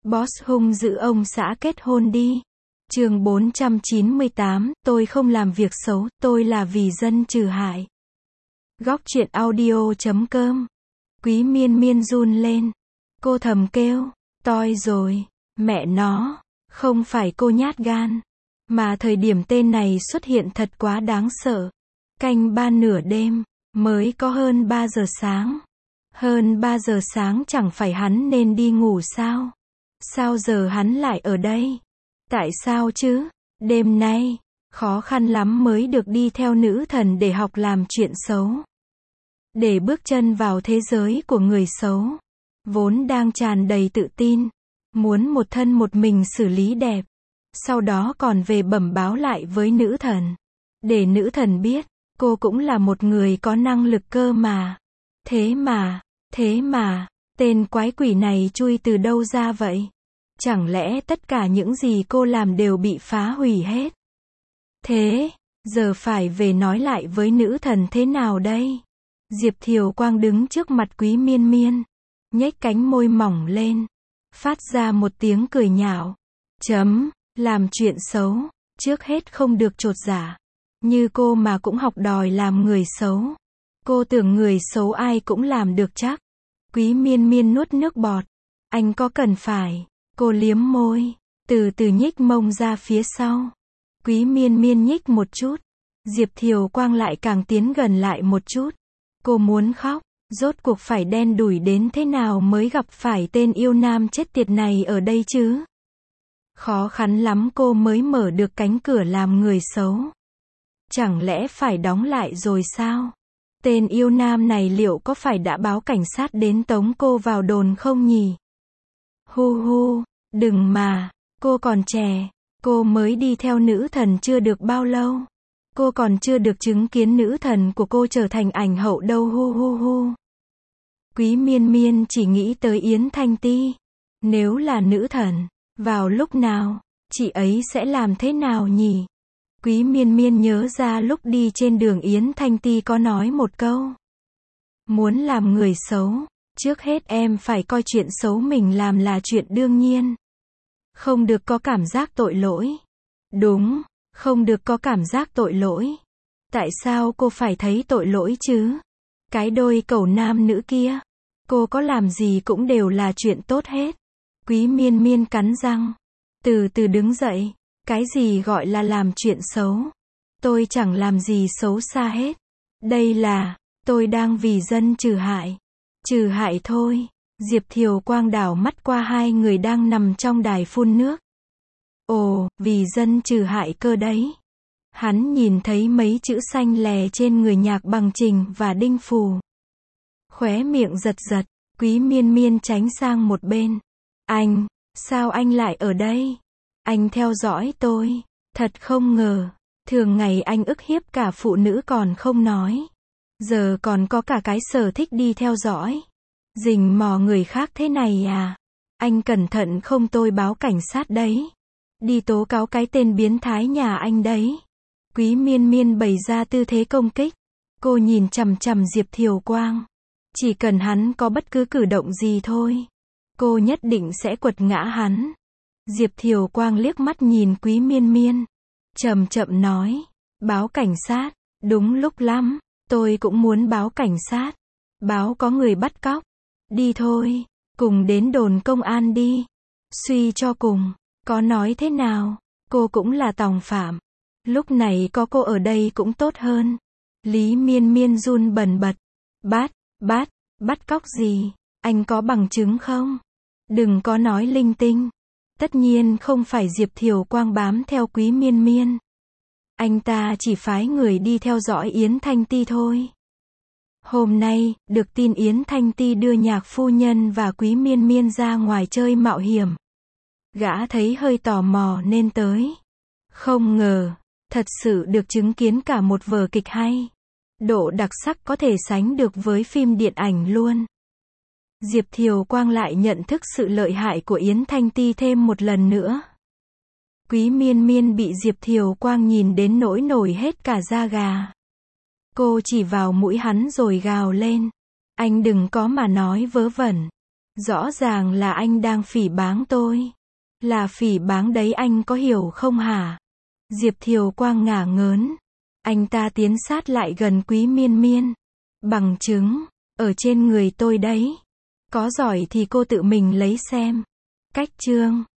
Boss hung dữ ông xã kết hôn đi. Chương 498, tôi không làm việc xấu, tôi là vì dân trừ hại. Góc truyện audio.com. Quý Miên Miên run lên. Cô thầm kêu, toi rồi, mẹ nó, không phải cô nhát gan. Mà thời điểm tên này xuất hiện thật quá đáng sợ. Canh 3 nửa đêm, mới có hơn 3 giờ sáng. Hơn 3 giờ sáng chẳng phải hắn nên đi ngủ sao? Sao giờ hắn lại ở đây? Tại sao chứ? Đêm nay, khó khăn lắm mới được đi theo nữ thần để học làm chuyện xấu. Để bước chân vào thế giới của người xấu. Vốn đang tràn đầy tự tin. Muốn một thân một mình xử lý đẹp. Sau đó còn về bẩm báo lại với nữ thần. Để nữ thần biết, cô cũng là một người có năng lực cơ mà. Thế mà, tên quái quỷ này chui từ đâu ra vậy? Chẳng lẽ tất cả những gì cô làm đều bị phá hủy hết? Thế, giờ phải về nói lại với nữ thần thế nào đây? Diệp Thiều Quang đứng trước mặt Quý Miên Miên, nhếch cánh môi mỏng lên, phát ra một tiếng cười nhạo. Làm chuyện xấu, trước hết không được chột dạ. Như cô mà cũng học đòi làm người xấu. Cô tưởng người xấu ai cũng làm được chắc. Quý Miên Miên nuốt nước bọt. Anh có cần phải? Cô liếm môi, từ từ nhích mông ra phía sau. Quý Miên Miên nhích một chút. Diệp Thiều Quang lại càng tiến gần lại một chút. Cô muốn khóc, rốt cuộc phải đen đủi đến thế nào mới gặp phải tên yêu nam chết tiệt này ở đây chứ? Khó khăn lắm cô mới mở được cánh cửa làm người xấu. Chẳng lẽ phải đóng lại rồi sao? Tên yêu nam này liệu có phải đã báo cảnh sát đến tống cô vào đồn không nhỉ? Hu, đừng mà, cô còn trẻ, cô mới đi theo nữ thần chưa được bao lâu. Cô còn chưa được chứng kiến nữ thần của cô trở thành ảnh hậu đâu hu. Quý Miên Miên chỉ nghĩ tới Yến Thanh Ti. Nếu là nữ thần, vào lúc nào, chị ấy sẽ làm thế nào nhỉ? Quý Miên Miên nhớ ra lúc đi trên đường Yến Thanh Ti có nói một câu. Muốn làm người xấu, trước hết em phải coi chuyện xấu mình làm là chuyện đương nhiên. Không được có cảm giác tội lỗi. Đúng, không được có cảm giác tội lỗi. Tại sao cô phải thấy tội lỗi chứ? Cái đôi cẩu nam nữ kia, cô có làm gì cũng đều là chuyện tốt hết. Quý Miên Miên cắn răng, từ từ đứng dậy. Cái gì gọi là làm chuyện xấu? Tôi chẳng làm gì xấu xa hết. Đây là, tôi đang vì dân trừ hại. Trừ hại thôi. Diệp Thiều Quang đảo mắt qua hai người đang nằm trong đài phun nước. Ồ, vì dân trừ hại cơ đấy. Hắn nhìn thấy mấy chữ xanh lè trên người Nhạc Bằng Trình và Đinh Phù. Khóe miệng giật giật, Quý Miên Miên tránh sang một bên. Anh, sao anh lại ở đây? Anh theo dõi tôi. Thật không ngờ. Thường ngày anh ức hiếp cả phụ nữ còn không nói. Giờ còn có cả cái sở thích đi theo dõi. Rình mò người khác thế này à? Anh cẩn thận không tôi báo cảnh sát đấy. Đi tố cáo cái tên biến thái nhà anh đấy. Quý Miên Miên bày ra tư thế công kích. Cô nhìn chằm chằm Diệp Thiều Quang. Chỉ cần hắn có bất cứ cử động gì thôi, cô nhất định sẽ quật ngã hắn. Diệp Thiều Quang liếc mắt nhìn Quý Miên Miên. Chậm chậm nói. Báo cảnh sát. Đúng lúc lắm. Tôi cũng muốn báo cảnh sát. Báo có người bắt cóc. Đi thôi. Cùng đến đồn công an đi. Suy cho cùng. Có nói thế nào? Cô cũng là tòng phạm. Lúc này có cô ở đây cũng tốt hơn. Lý Miên Miên run bần bật. Bắt cóc gì? Anh có bằng chứng không? Đừng có nói linh tinh. Tất nhiên không phải Diệp Thiều Quang bám theo Quý Miên Miên. Anh ta chỉ phái người đi theo dõi Yến Thanh Ti thôi. Hôm nay, được tin Yến Thanh Ti đưa Nhạc phu nhân và Quý Miên Miên ra ngoài chơi mạo hiểm. Gã thấy hơi tò mò nên tới. Không ngờ, thật sự được chứng kiến cả một vở kịch hay. Độ đặc sắc có thể sánh được với phim điện ảnh luôn. Diệp Thiều Quang lại nhận thức sự lợi hại của Yến Thanh Ti thêm một lần nữa. Quý Miên Miên bị Diệp Thiều Quang nhìn đến nỗi nổi hết cả da gà. Cô chỉ vào mũi hắn rồi gào lên. Anh đừng có mà nói vớ vẩn. Rõ ràng là anh đang phỉ báng tôi. Là phỉ báng đấy, anh có hiểu không hả? Diệp Thiều Quang ngả ngớn. Anh ta tiến sát lại gần Quý Miên Miên. Bằng chứng, ở trên người tôi đấy. Có giỏi thì cô tự mình lấy xem. Cách chương